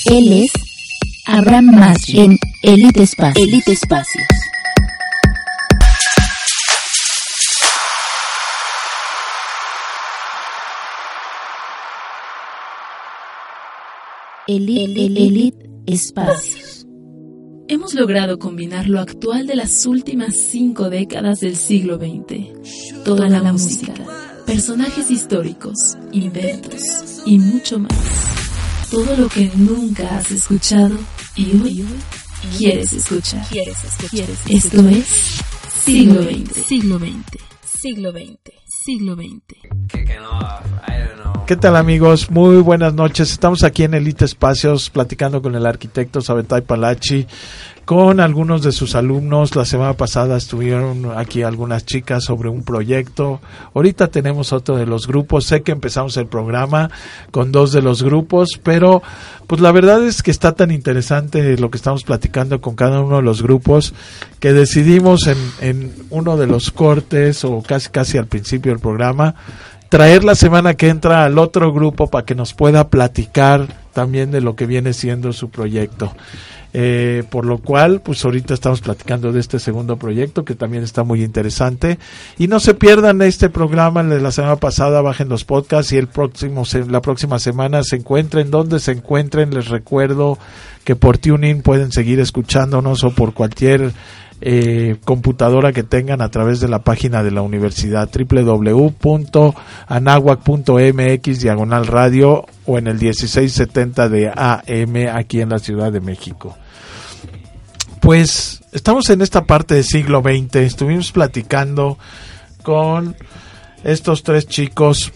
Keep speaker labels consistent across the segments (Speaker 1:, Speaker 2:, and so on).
Speaker 1: Él es Abraham Masri en Elite Espacios. Elite Espacios. Elite Espacios.
Speaker 2: Hemos logrado combinar lo actual de las últimas 5 décadas del siglo XX. Toda la música, personajes históricos, inventos y mucho más. Todo lo que nunca has escuchado y hoy quieres escuchar. Esto es Siglo XX. Siglo XX. Siglo XX. Siglo XX.
Speaker 3: ¿Qué tal, amigos? Muy buenas noches. Estamos aquí en Elite Espacios platicando con el arquitecto Sabetay Palachi, con algunos de sus alumnos. La semana pasada estuvieron aquí algunas chicas sobre un proyecto. Ahorita tenemos otro de los grupos. Sé que empezamos el programa con 2 de los grupos, pero pues la verdad es que está tan interesante lo que estamos platicando con cada uno de los grupos que decidimos en uno de los cortes o casi al principio del programa traer la semana que entra al otro grupo para que nos pueda platicar también de lo que viene siendo su proyecto. Por lo cual, pues ahorita estamos platicando de este segundo proyecto que también está muy interesante. Y no se pierdan este programa de la semana pasada, bajen los podcasts y la próxima semana se encuentren donde se encuentren. Les recuerdo que por TuneIn pueden seguir escuchándonos o por cualquier computadora que tengan a través de la página de la universidad www.anahuac.mx/radio o en el 1670 de AM aquí en la Ciudad de México. Pues estamos en esta parte del siglo XX. Estuvimos platicando con estos 3 chicos.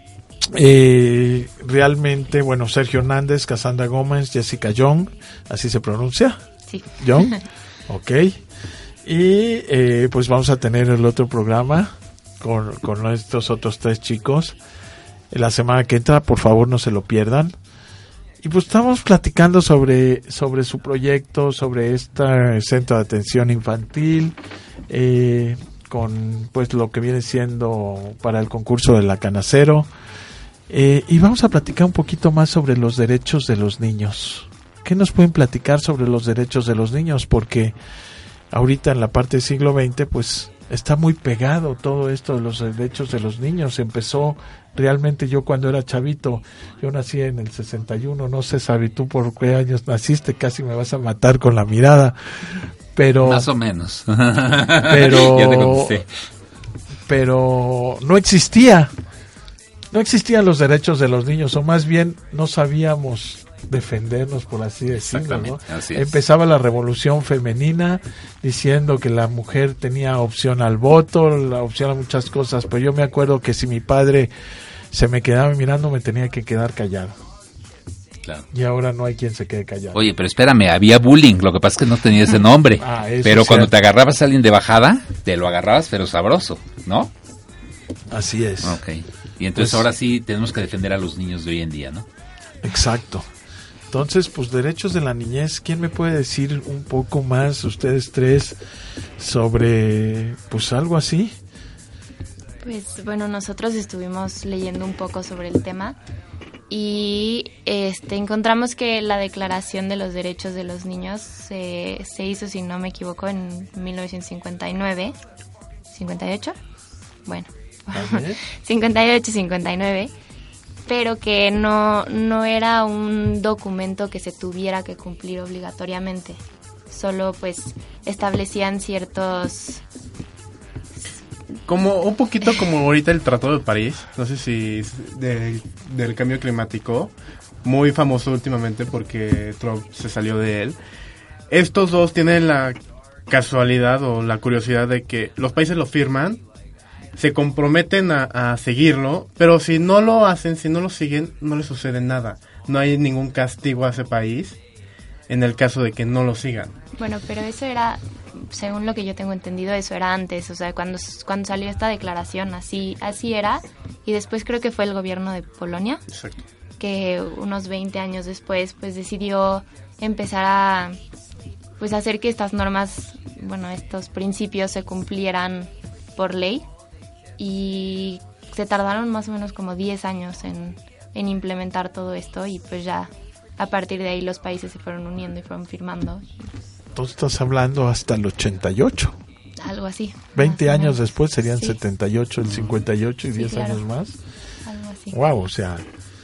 Speaker 3: Realmente, bueno, Sergio Hernández, Cassandra Gómez, Jessica Young, así se pronuncia.
Speaker 4: Sí.
Speaker 3: Young, ok. Y pues vamos a tener el otro programa con estos otros 3 chicos la semana que entra. Por favor, no se lo pierdan. Y pues estamos platicando sobre su proyecto, sobre este centro de atención infantil, con pues lo que viene siendo para el concurso de la Canacero. Y vamos a platicar un poquito más sobre los derechos de los niños. ¿Qué nos pueden platicar sobre los derechos de los niños? Porque ahorita en la parte del siglo XX pues está muy pegado todo esto de los derechos de los niños. Empezó realmente yo cuando era chavito. Yo nací en el 61, no sé, Sabi, tú por qué años naciste, casi me vas a matar con la mirada. Pero
Speaker 5: más o menos.
Speaker 3: Pero
Speaker 5: ya te contesté.
Speaker 3: Pero no existían los derechos de los niños, o más bien no sabíamos defendernos, por así decirlo, ¿no?
Speaker 5: Así es.
Speaker 3: Empezaba la revolución femenina diciendo que la mujer tenía opción al voto, la opción a muchas cosas, pero yo me acuerdo que si mi padre se me quedaba mirando me tenía que quedar callado.
Speaker 5: Claro.
Speaker 3: Y ahora no hay quien se quede callado.
Speaker 5: Oye, pero espérame, había bullying, lo que pasa es que no tenía ese nombre. Pero cuando te agarrabas a alguien de bajada, te lo agarrabas pero sabroso, ¿no?
Speaker 3: Así es.
Speaker 5: Ok. Y entonces
Speaker 3: pues,
Speaker 5: ahora sí tenemos que defender a los niños de hoy en día, ¿no?
Speaker 3: Exacto. Entonces, pues derechos de la niñez, ¿quién me puede decir un poco más, ustedes 3, sobre pues algo así?
Speaker 4: Pues bueno, nosotros estuvimos leyendo un poco sobre el tema y encontramos que la Declaración de los Derechos de los Niños se hizo, si no me equivoco, en 1959, 58, bueno, 58, 59, pero que no era un documento que se tuviera que cumplir obligatoriamente, solo pues establecían ciertos...
Speaker 6: Como un poquito como ahorita el Tratado de París, no sé si del cambio climático, muy famoso últimamente porque Trump se salió de él. Estos dos tienen la casualidad o la curiosidad de que los países lo firman, se comprometen a seguirlo, pero si no lo hacen, si no lo siguen, no les sucede nada. No hay ningún castigo a ese país en el caso de que no lo sigan.
Speaker 4: Bueno, pero eso era, según lo que yo tengo entendido, eso era antes, o sea, cuando salió esta declaración, así era, y después creo que fue el gobierno de Polonia.
Speaker 6: Exacto.
Speaker 4: Que unos 20 años después, pues decidió empezar a pues hacer que estas normas, bueno, estos principios se cumplieran por ley, y se tardaron más o menos como 10 años en implementar todo esto, y pues ya a partir de ahí los países se fueron uniendo y fueron firmando.
Speaker 3: Tú estás hablando hasta el 88.
Speaker 4: Algo así.
Speaker 3: 20 años después serían 78, el 58 y 10
Speaker 4: claro.
Speaker 3: años más.
Speaker 4: Algo así.
Speaker 3: Wow, o sea,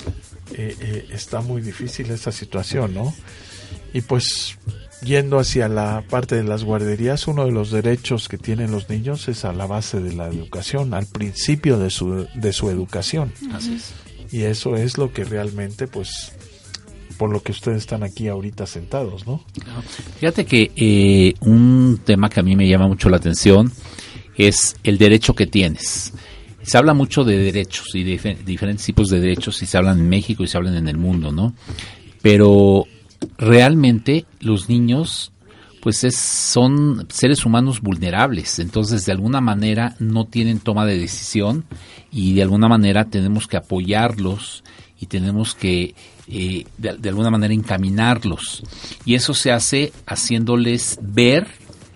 Speaker 3: está muy difícil esta situación, ¿no? Y pues, yendo hacia la parte de las guarderías, uno de los derechos que tienen los niños es a la base de la educación, al principio de su educación.
Speaker 5: Así es.
Speaker 3: Y eso es lo que realmente, pues, por lo que ustedes están aquí ahorita sentados, ¿no?
Speaker 5: Fíjate que un tema que a mí me llama mucho la atención es el derecho que tienes. Se habla mucho de derechos y de diferentes tipos de derechos, y se hablan en México y se hablan en el mundo, ¿no? Pero realmente los niños pues son seres humanos vulnerables, entonces de alguna manera no tienen toma de decisión y de alguna manera tenemos que apoyarlos y tenemos que de alguna manera encaminarlos, y eso se hace haciéndoles ver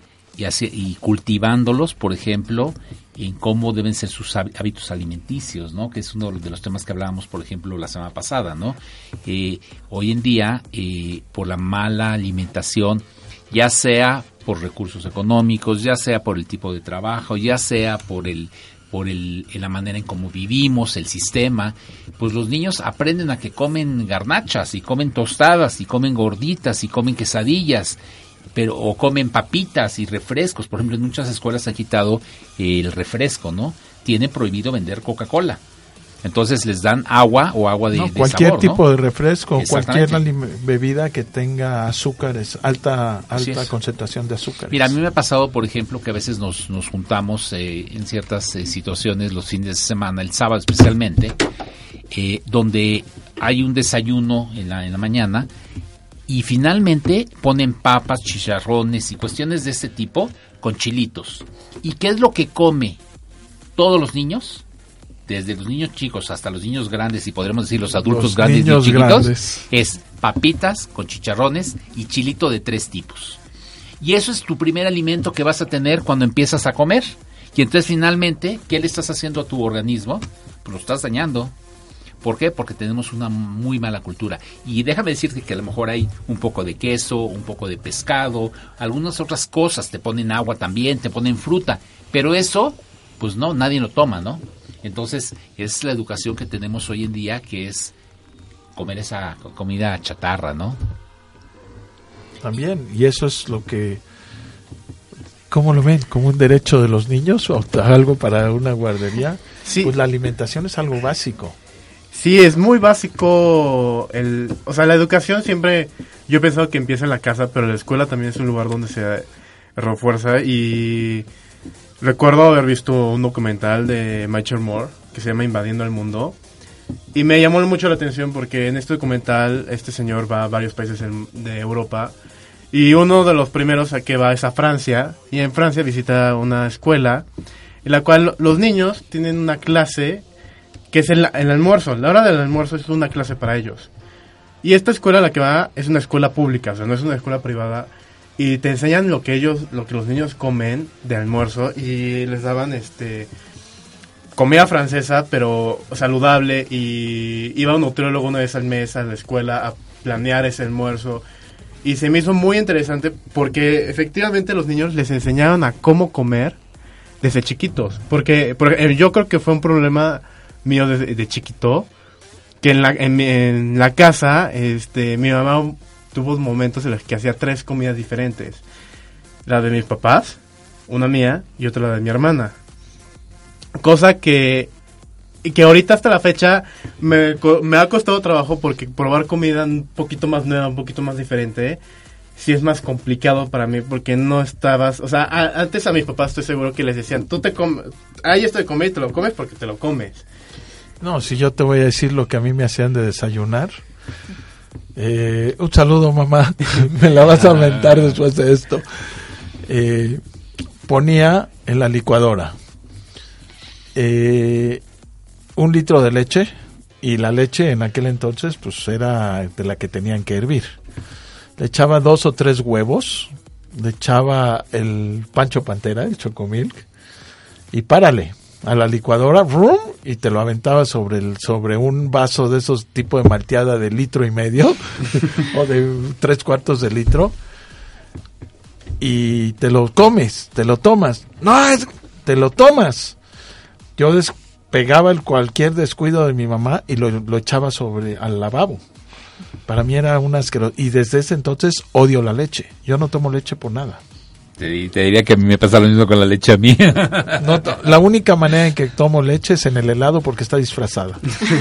Speaker 5: y cultivándolos, por ejemplo, en cómo deben ser sus hábitos alimenticios, ¿no? Que es uno de los temas que hablábamos, por ejemplo, la semana pasada, ¿no? Hoy en día, por la mala alimentación, ya sea por recursos económicos, ya sea por el tipo de trabajo, ya sea por la manera en cómo vivimos, el sistema, pues los niños aprenden a que comen garnachas y comen tostadas y comen gorditas y comen quesadillas, o comen papitas y refrescos. Por ejemplo, en muchas escuelas han quitado el refresco, ¿no? Tienen prohibido vender Coca-Cola. Entonces les dan agua o agua de
Speaker 3: cualquier
Speaker 5: sabor,
Speaker 3: tipo,
Speaker 5: ¿no?
Speaker 3: de refresco, cualquier bebida que tenga azúcares, alta concentración de azúcares.
Speaker 5: Mira, a mí me ha pasado, por ejemplo, que a veces nos juntamos en ciertas situaciones los fines de semana, el sábado especialmente, donde hay un desayuno en la mañana y finalmente ponen papas, chicharrones y cuestiones de este tipo con chilitos. ¿Y qué es lo que come todos los niños? Desde los niños chicos hasta los niños grandes, y podremos decir los adultos grandes y chiquitos, grandes, es papitas con chicharrones y chilito de 3 tipos. Y eso es tu primer alimento que vas a tener cuando empiezas a comer. Y entonces finalmente, ¿qué le estás haciendo a tu organismo? Pues lo estás dañando. ¿Por qué? Porque tenemos una muy mala cultura. Y déjame decirte que a lo mejor hay un poco de queso, un poco de pescado, algunas otras cosas, te ponen agua también, te ponen fruta. Pero eso, pues no, nadie lo toma, ¿no? Entonces, es la educación que tenemos hoy en día, que es comer esa comida chatarra, ¿no?
Speaker 3: También, y eso es lo que... ¿Cómo lo ven? ¿Como un derecho de los niños o algo para una guardería? Sí. Pues la alimentación es algo básico.
Speaker 6: Sí, es muy básico. O sea, la educación siempre... Yo he pensado que empieza en la casa, pero la escuela también es un lugar donde se refuerza. Y recuerdo haber visto un documental de Michael Moore que se llama Invadiendo el Mundo. Y me llamó mucho la atención porque en este documental este señor va a varios países de Europa. Y uno de los primeros a que va es a Francia. Y en Francia visita una escuela en la cual los niños tienen una clase que es el almuerzo. La hora del almuerzo es una clase para ellos. Y esta escuela a la que va es una escuela pública, o sea, no es una escuela privada. Y te enseñan lo que los niños comen de almuerzo. Y les daban comida francesa, pero saludable. Y iba un nutriólogo una vez al mes a la escuela a planear ese almuerzo. Y se me hizo muy interesante porque efectivamente los niños les enseñaron a cómo comer desde chiquitos. Porque yo creo que fue un problema mío de chiquito, que en la casa mi mamá tuvo momentos en los que hacía 3 comidas diferentes. La de mis papás, una mía y otra la de mi hermana. Cosa que ahorita hasta la fecha me ha costado trabajo porque probar comida un poquito más nueva, un poquito más diferente, sí es más complicado para mí porque no estabas... O sea, antes a mis papás estoy seguro que les decían, tú te comes, hay esto de comer y te lo comes porque te lo comes.
Speaker 3: No, si yo te voy a decir lo que a mí me hacían de desayunar. Un saludo, mamá. Me la vas a mentar después de esto. Ponía en la licuadora 1 litro de leche, y la leche en aquel entonces pues era de la que tenían que hervir. Le echaba 2 o 3 huevos, le echaba el Pancho Pantera, el Chocomilk, y párale. a la licuadora, ¡brum!, y te lo aventaba sobre un vaso de esos tipo de malteada de 1.5 litros o de 3/4 de litro, y te lo comes, te lo tomas. No, te lo tomas. Yo pegaba cualquier descuido de mi mamá y lo echaba al lavabo. Para mí era un asqueroso, y desde ese entonces odio la leche. Yo no tomo leche por nada.
Speaker 5: Te diría que a mí me pasa lo mismo con la leche a mí.
Speaker 3: No, la única manera en que tomo leche es en el helado porque está disfrazada.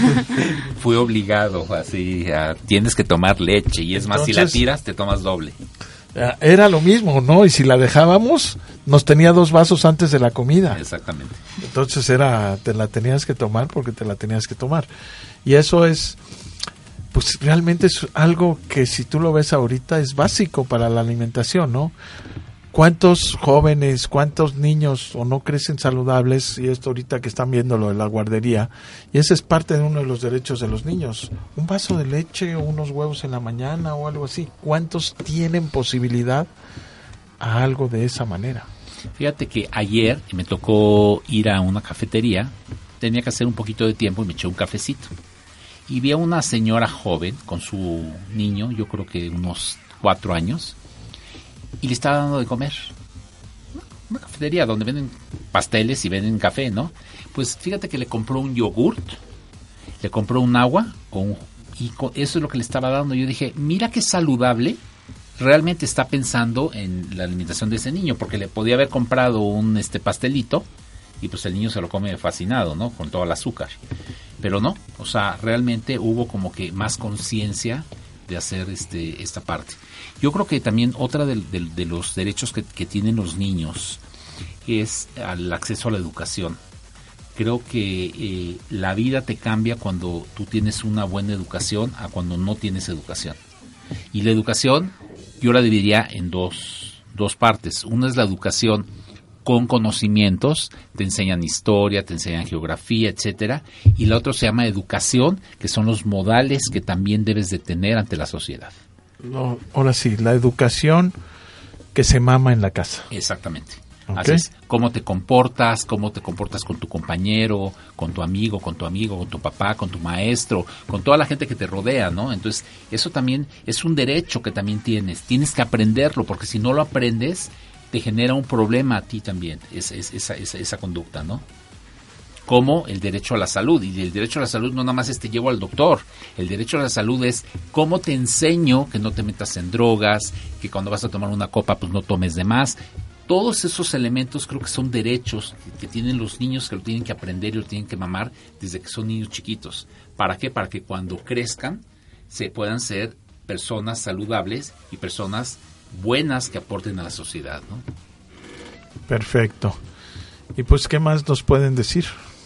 Speaker 5: Fui obligado, así, tienes que tomar leche, y es más, si la tiras, te tomas doble.
Speaker 3: Era lo mismo, ¿no? Y si la dejábamos, nos tenía 2 vasos antes de la comida.
Speaker 5: Exactamente.
Speaker 3: Entonces te la tenías que tomar porque te la tenías que tomar. Y eso es, pues realmente es algo que, si tú lo ves ahorita, es básico para la alimentación, ¿no? ¿Cuántos jóvenes, cuántos niños o no crecen saludables? Y esto ahorita que están viendo lo de la guardería, y ese es parte de uno de los derechos de los niños. Un vaso de leche o unos huevos en la mañana o algo así. ¿Cuántos tienen posibilidad a algo de esa manera?
Speaker 5: Fíjate que ayer me tocó ir a una cafetería, tenía que hacer un poquito de tiempo y me eché un cafecito. Y vi a una señora joven con su niño, yo creo que unos 4 años, y le estaba dando de comer. Una cafetería donde venden pasteles y venden café, ¿no? Pues fíjate que le compró un yogurt, le compró un agua, y eso es lo que le estaba dando. Yo dije, mira qué saludable, realmente está pensando en la alimentación de ese niño, porque le podía haber comprado un pastelito, y pues el niño se lo come fascinado, ¿no? Con todo el azúcar. Pero no, o sea, realmente hubo como que más conciencia de hacer esta parte. Yo creo que también otra de los derechos que tienen los niños es el acceso a la educación. Creo que la vida te cambia cuando tú tienes una buena educación a cuando no tienes educación. Y la educación yo la dividiría en dos partes. Una es la educación con conocimientos, te enseñan historia, te enseñan geografía, etcétera, y la otra se llama educación, que son los modales que también debes de tener ante la sociedad.
Speaker 3: No, ahora sí, la educación que se mama en la casa.
Speaker 5: Exactamente.
Speaker 3: Okay.
Speaker 5: Así es, cómo te comportas con tu compañero, con tu amigo, con tu papá, con tu maestro, con toda la gente que te rodea, ¿no? Entonces, eso también es un derecho que también tienes que aprenderlo, porque si no lo aprendes, te genera un problema a ti también, esa conducta, ¿no? Como el derecho a la salud, y el derecho a la salud no nada más te llevo al doctor, el derecho a la salud es cómo te enseño que no te metas en drogas, que cuando vas a tomar una copa pues no tomes de más. Todos esos elementos creo que son derechos que tienen los niños, que lo tienen que aprender y lo tienen que mamar desde que son niños chiquitos. ¿Para qué? Para que cuando crezcan se puedan ser personas saludables y personas buenas que aporten a la sociedad, ¿no?
Speaker 3: Perfecto. Y pues, ¿qué más nos pueden decir?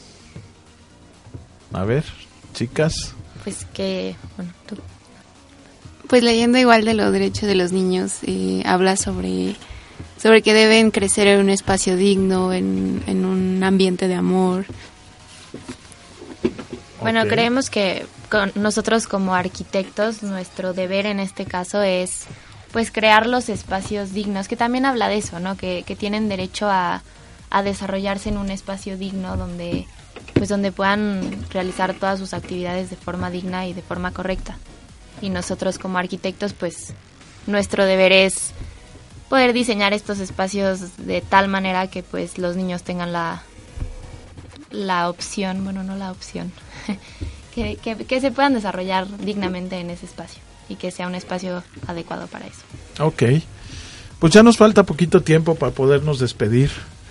Speaker 3: A ver, chicas.
Speaker 4: Pues que, bueno, tú.
Speaker 7: Pues leyendo igual de los derechos de los niños, habla sobre que deben crecer en un espacio digno, en un ambiente de amor.
Speaker 4: Bueno,
Speaker 3: Okay.
Speaker 4: creemos que nosotros como arquitectos, nuestro deber en este caso es pues crear los espacios dignos, que también habla de eso, ¿no? Que tienen derecho a desarrollarse en un espacio digno donde puedan realizar todas sus actividades de forma digna y de forma correcta. Y nosotros como arquitectos, pues nuestro deber es poder diseñar estos espacios de tal manera que pues los niños tengan la opción, bueno, no la opción, que se puedan desarrollar dignamente en ese espacio y que sea un espacio adecuado para eso.
Speaker 3: Ok, pues ya nos falta poquito tiempo para podernos despedir,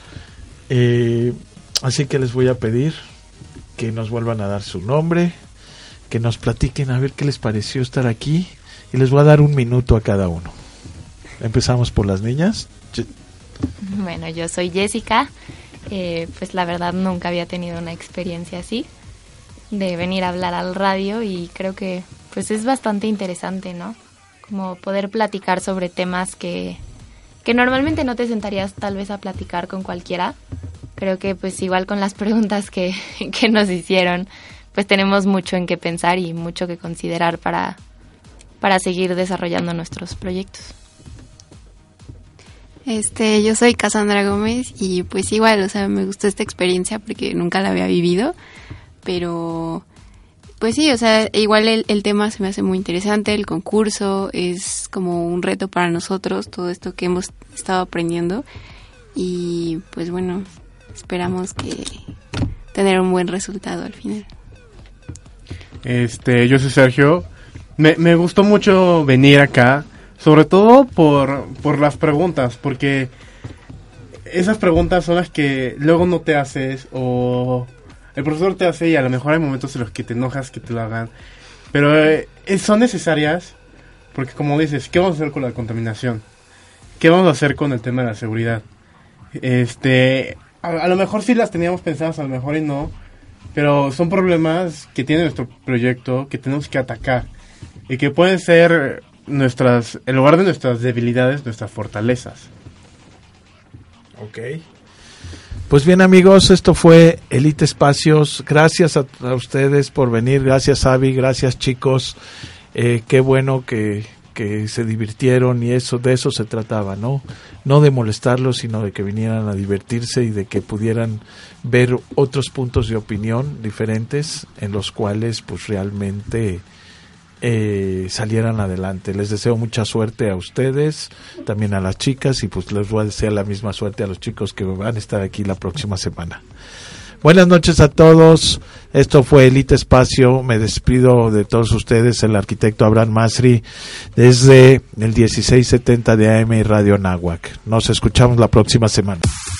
Speaker 3: así que les voy a pedir que nos vuelvan a dar su nombre, que nos platiquen a ver qué les pareció estar aquí, y les voy a dar 1 minuto a cada uno. Empezamos por las niñas.
Speaker 4: Bueno, yo soy Jessica, pues la verdad nunca había tenido una experiencia así, de venir a hablar al radio, y creo que pues es bastante interesante, ¿no? Como poder platicar sobre temas que normalmente no te sentarías tal vez a platicar con cualquiera. Creo que pues igual con las preguntas que nos hicieron, pues tenemos mucho en qué pensar y mucho que considerar para seguir desarrollando nuestros proyectos.
Speaker 7: Yo soy Cassandra Gómez y pues igual, o sea, me gustó esta experiencia porque nunca la había vivido, pero pues sí, o sea, igual el tema se me hace muy interesante, el concurso es como un reto para nosotros, todo esto que hemos estado aprendiendo y pues bueno, esperamos que tener un buen resultado al final.
Speaker 6: Yo soy Sergio, me gustó mucho venir acá, sobre todo por las preguntas, porque esas preguntas son las que luego no te haces o el profesor te hace y a lo mejor hay momentos en los que te enojas que te lo hagan, pero son necesarias porque como dices, ¿qué vamos a hacer con la contaminación? ¿Qué vamos a hacer con el tema de la seguridad? A lo mejor sí las teníamos pensadas, a lo mejor y no, pero son problemas que tiene nuestro proyecto que tenemos que atacar y que pueden ser en lugar de nuestras debilidades, nuestras fortalezas.
Speaker 3: Ok. Pues bien, amigos, esto fue Elite Espacios. Gracias a ustedes por venir. Gracias, Avi. Gracias, chicos. Qué bueno que se divirtieron y de eso se trataba, ¿no? No de molestarlos, sino de que vinieran a divertirse y de que pudieran ver otros puntos de opinión diferentes en los cuales pues realmente salieran adelante. Les deseo mucha suerte a ustedes, también a las chicas y pues les voy a desear la misma suerte a los chicos que van a estar aquí la próxima semana. Buenas noches a todos. Esto fue Elite Espacio. Me despido de todos ustedes, el arquitecto Abraham Masri, desde el 1670 de AM y Radio Anáhuac. Nos escuchamos la próxima semana.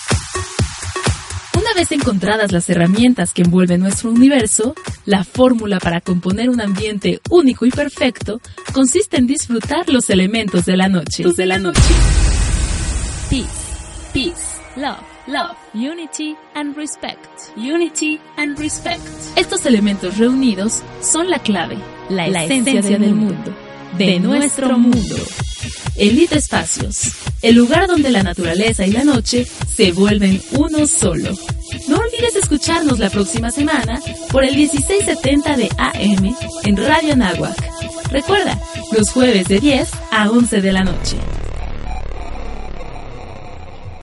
Speaker 2: Una vez encontradas las herramientas que envuelven nuestro universo, la fórmula para componer un ambiente único y perfecto consiste en disfrutar los elementos de la noche. Peace, peace, love, love, unity and respect. Unity and respect. Estos elementos reunidos son la clave, la esencia del mundo, de nuestro mundo. Elite Espacios, el lugar donde la naturaleza y la noche se vuelven uno solo. No olvides escucharnos la próxima semana por el 1670 de AM en Radio Anáhuac. Recuerda, los jueves de 10 a 11 de la noche.